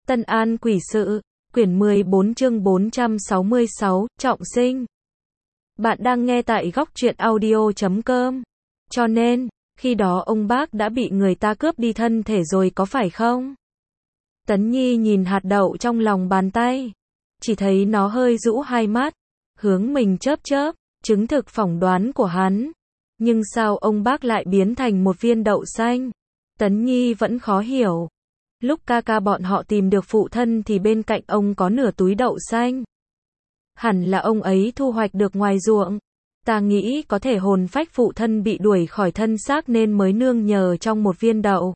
Tân An Quỷ Sự, quyển 14 chương 466, trọng sinh. Bạn đang nghe tại góc truyện audio.com. Cho nên, khi đó ông bác đã bị người ta cướp đi thân thể rồi có phải không? Tấn Nhi nhìn hạt đậu trong lòng bàn tay. Chỉ thấy nó hơi rũ hai mắt, hướng mình chớp chớp, chứng thực phỏng đoán của hắn. Nhưng sao ông bác lại biến thành một viên đậu xanh? Tấn Nhi vẫn khó hiểu. Lúc ca ca bọn họ tìm được phụ thân thì bên cạnh ông có nửa túi đậu xanh. Hẳn là ông ấy thu hoạch được ngoài ruộng. Ta nghĩ có thể hồn phách phụ thân bị đuổi khỏi thân xác nên mới nương nhờ trong một viên đậu.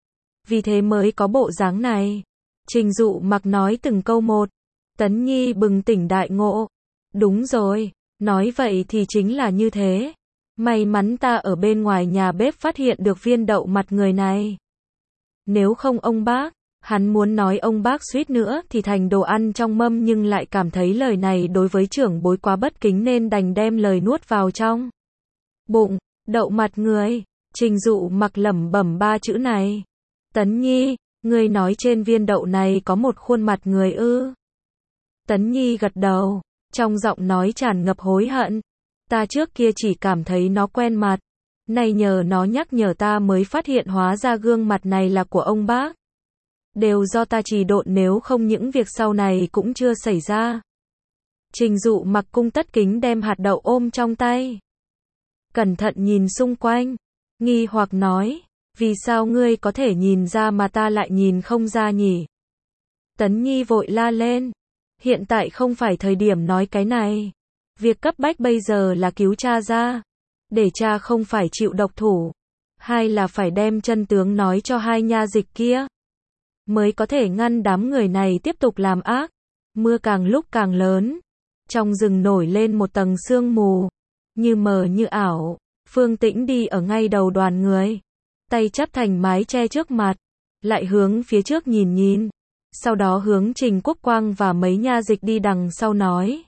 Vì thế mới có bộ dáng này. Trình Dụ Mặc nói từng câu một. Tấn Nhi bừng tỉnh đại ngộ. Đúng rồi, nói vậy thì chính là như thế. May mắn ta ở bên ngoài nhà bếp phát hiện được viên đậu mặt người này. Nếu không ông bác, hắn muốn nói ông bác suýt nữa thì thành đồ ăn trong mâm nhưng lại cảm thấy lời này đối với trưởng bối quá bất kính nên đành đem lời nuốt vào trong bụng. Đậu mặt người. Trình Dụ Mặc lẩm bẩm ba chữ này. Tấn Nhi, ngươi nói trên viên đậu này có một khuôn mặt người ư? Tấn Nhi gật đầu, trong giọng nói tràn ngập hối hận. Ta trước kia chỉ cảm thấy nó quen mặt. Này nhờ nó nhắc nhở ta mới phát hiện hóa ra gương mặt này là của ông bác. Đều do ta trì độn nếu không những việc sau này cũng chưa xảy ra. Trình Dụ Mặc cung tất kính đem hạt đậu ôm trong tay. Cẩn thận nhìn xung quanh. Nghi hoặc nói, vì sao ngươi có thể nhìn ra mà ta lại nhìn không ra nhỉ? Tấn Nhi vội la lên. Hiện tại không phải thời điểm nói cái này. Việc cấp bách bây giờ là cứu cha ra. Để cha không phải chịu độc thủ. Hai là phải đem chân tướng nói cho hai nha dịch kia. Mới có thể ngăn đám người này tiếp tục làm ác. Mưa càng lúc càng lớn. Trong rừng nổi lên một tầng sương mù. Như mờ như ảo. Phương Tĩnh đi ở ngay đầu đoàn người. Tay chắp thành mái che trước mặt. Lại hướng phía trước nhìn nhìn. Sau đó hướng Trình Quốc Quang và mấy nha dịch đi đằng sau nói.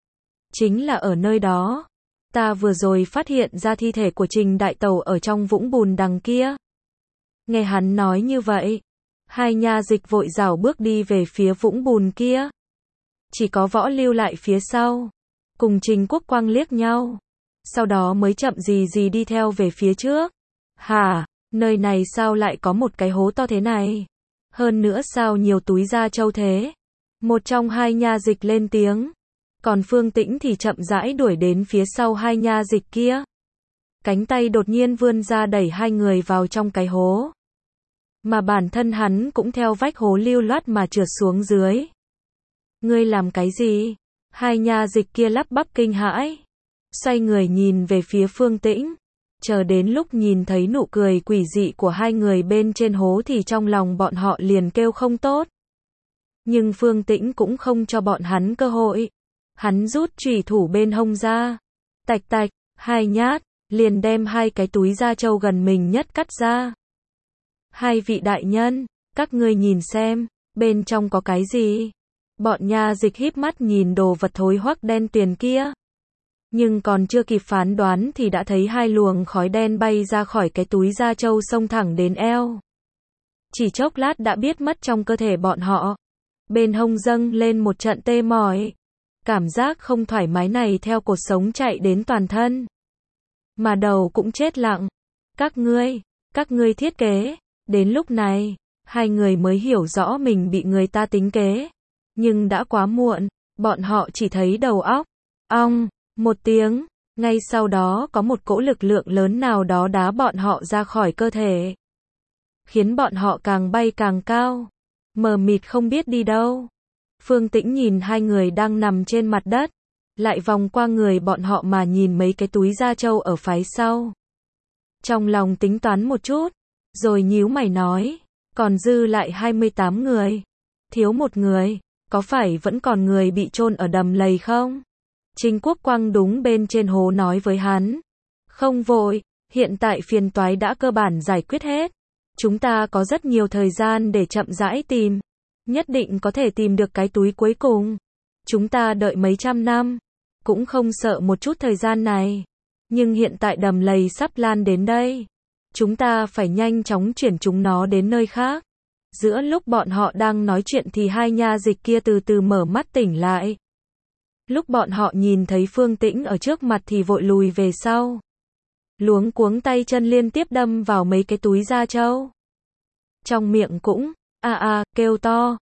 Chính là ở nơi đó. Ta vừa rồi phát hiện ra thi thể của Trình Đại Tẩu ở trong vũng bùn đằng kia. Nghe hắn nói như vậy. Hai nha dịch vội rảo bước đi về phía vũng bùn kia. Chỉ có Võ Lưu lại phía sau. Cùng Trình Quốc Quang liếc nhau. Sau đó mới chậm gì gì đi theo về phía trước. Hả, nơi này sao lại có một cái hố to thế này? Hơn nữa sao nhiều túi da trâu thế? Một trong hai nha dịch lên tiếng. Còn Phương Tĩnh thì chậm rãi đuổi đến phía sau hai nha dịch kia. Cánh tay đột nhiên vươn ra đẩy hai người vào trong cái hố. Mà bản thân hắn cũng theo vách hố lưu loát mà trượt xuống dưới. Ngươi làm cái gì? Hai nha dịch kia lắp bắp kinh hãi. Xoay người nhìn về phía Phương Tĩnh. Chờ đến lúc nhìn thấy nụ cười quỷ dị của hai người bên trên hố thì trong lòng bọn họ liền kêu không tốt. Nhưng Phương Tĩnh cũng không cho bọn hắn cơ hội. Hắn rút chùy thủ bên hông ra. Tạch tạch, hai nhát, liền đem hai cái túi da trâu gần mình nhất cắt ra. Hai vị đại nhân, các ngươi nhìn xem, bên trong có cái gì? Bọn nha dịch híp mắt nhìn đồ vật thối hoắc đen tuyền kia. Nhưng còn chưa kịp phán đoán thì đã thấy hai luồng khói đen bay ra khỏi cái túi da trâu xông thẳng đến eo. Chỉ chốc lát đã biết mất trong cơ thể bọn họ. Bên hông dâng lên một trận tê mỏi. Cảm giác không thoải mái này theo cột sống chạy đến toàn thân. Mà đầu cũng chết lặng. Các ngươi thiết kế. Đến lúc này, hai người mới hiểu rõ mình bị người ta tính kế. Nhưng đã quá muộn, bọn họ chỉ thấy đầu óc. Ong, một tiếng, ngay sau đó có một cỗ lực lượng lớn nào đó đá bọn họ ra khỏi cơ thể. Khiến bọn họ càng bay càng cao. Mờ mịt không biết đi đâu. Phương Tĩnh nhìn hai người đang nằm trên mặt đất. Lại vòng qua người bọn họ mà nhìn mấy cái túi da trâu ở phía sau. Trong lòng tính toán một chút. Rồi nhíu mày nói. Còn dư lại 28 người. Thiếu một người. Có phải vẫn còn người bị chôn ở đầm lầy không? Trình Quốc Quang đúng bên trên hố nói với hắn. Không vội. Hiện tại phiền toái đã cơ bản giải quyết hết. Chúng ta có rất nhiều thời gian để chậm rãi tìm. Nhất định có thể tìm được cái túi cuối cùng. Chúng ta đợi mấy trăm năm. Cũng không sợ một chút thời gian này. Nhưng hiện tại đầm lầy sắp lan đến đây. Chúng ta phải nhanh chóng chuyển chúng nó đến nơi khác. Giữa lúc bọn họ đang nói chuyện thì hai nha dịch kia từ từ mở mắt tỉnh lại. Lúc bọn họ nhìn thấy Phương Tĩnh ở trước mặt thì vội lùi về sau. Luống cuống tay chân liên tiếp đâm vào mấy cái túi da trâu. Trong miệng cũng, kêu to.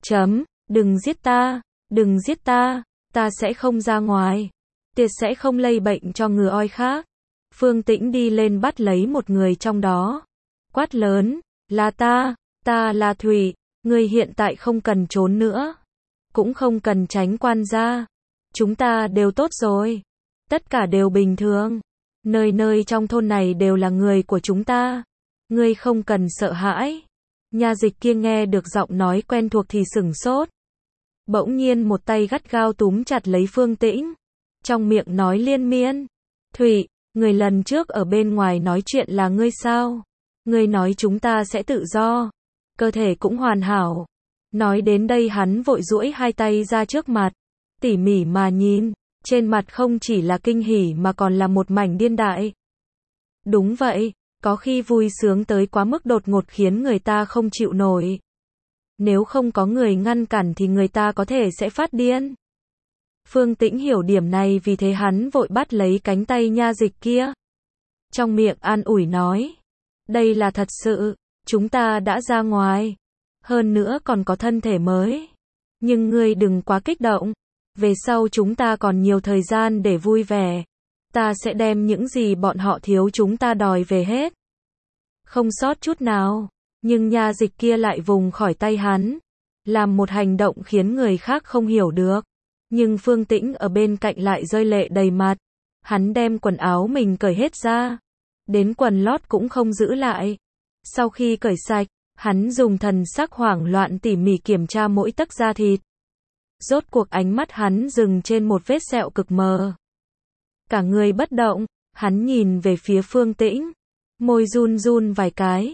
Đừng giết ta, đừng giết ta, ta sẽ không ra ngoài. Tuyệt sẽ không lây bệnh cho người oi khác. Phương Tĩnh đi lên bắt lấy một người trong đó. Quát lớn, là ta là Thủy, ngươi hiện tại không cần trốn nữa. Cũng không cần tránh quan gia. Chúng ta đều tốt rồi. Tất cả đều bình thường. Nơi nơi trong thôn này đều là người của chúng ta. Ngươi không cần sợ hãi. Nha dịch kia nghe được giọng nói quen thuộc thì sửng sốt. Bỗng nhiên một tay gắt gao túm chặt lấy Phương Tĩnh. Trong miệng nói liên miên. Thủy, người lần trước ở bên ngoài nói chuyện là ngươi sao? Ngươi nói chúng ta sẽ tự do. Cơ thể cũng hoàn hảo. Nói đến đây hắn vội duỗi hai tay ra trước mặt. Tỉ mỉ mà nhìn. Trên mặt không chỉ là kinh hỉ mà còn là một mảnh điên đại. Đúng vậy, có khi vui sướng tới quá mức đột ngột khiến người ta không chịu nổi. Nếu không có người ngăn cản thì người ta có thể sẽ phát điên. Phương Tĩnh hiểu điểm này vì thế hắn vội bắt lấy cánh tay nha dịch kia. Trong miệng an ủi nói. Đây là thật sự, chúng ta đã ra ngoài. Hơn nữa còn có thân thể mới. Nhưng ngươi đừng quá kích động. Về sau chúng ta còn nhiều thời gian để vui vẻ. Ta sẽ đem những gì bọn họ thiếu chúng ta đòi về hết. Không sót chút nào. Nhưng nha dịch kia lại vùng khỏi tay hắn. Làm một hành động khiến người khác không hiểu được. Nhưng Phương Tĩnh ở bên cạnh lại rơi lệ đầy mặt. Hắn đem quần áo mình cởi hết ra. Đến quần lót cũng không giữ lại. Sau khi cởi sạch, hắn dùng thần sắc hoảng loạn tỉ mỉ kiểm tra mỗi tấc da thịt. Rốt cuộc ánh mắt hắn dừng trên một vết sẹo cực mờ. Cả người bất động, hắn nhìn về phía Phương Tĩnh. Môi run run vài cái.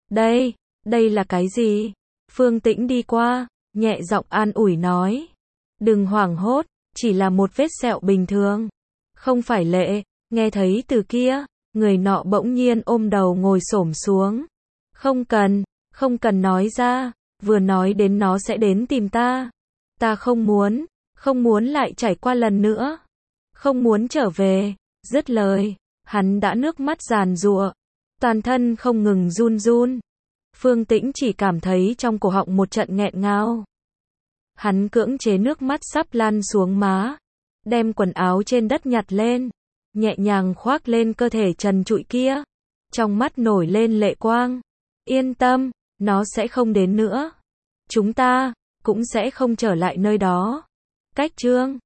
Đây là cái gì? Phương Tĩnh đi qua, nhẹ giọng an ủi nói. Đừng hoảng hốt, chỉ là một vết sẹo bình thường. Không phải lệ, nghe thấy từ kia, người nọ bỗng nhiên ôm đầu ngồi xổm xuống. Không cần nói ra, vừa nói đến nó sẽ đến tìm ta. Ta không muốn lại trải qua lần nữa. Không muốn trở về. Dứt lời, hắn đã nước mắt giàn giụa. Toàn thân không ngừng run run. Phương Tĩnh chỉ cảm thấy trong cổ họng một trận nghẹn ngào. Hắn cưỡng chế nước mắt sắp lan xuống má. Đem quần áo trên đất nhặt lên. Nhẹ nhàng khoác lên cơ thể trần trụi kia. Trong mắt nổi lên lệ quang. Yên tâm, nó sẽ không đến nữa. Chúng ta cũng sẽ không trở lại nơi đó. Cách chương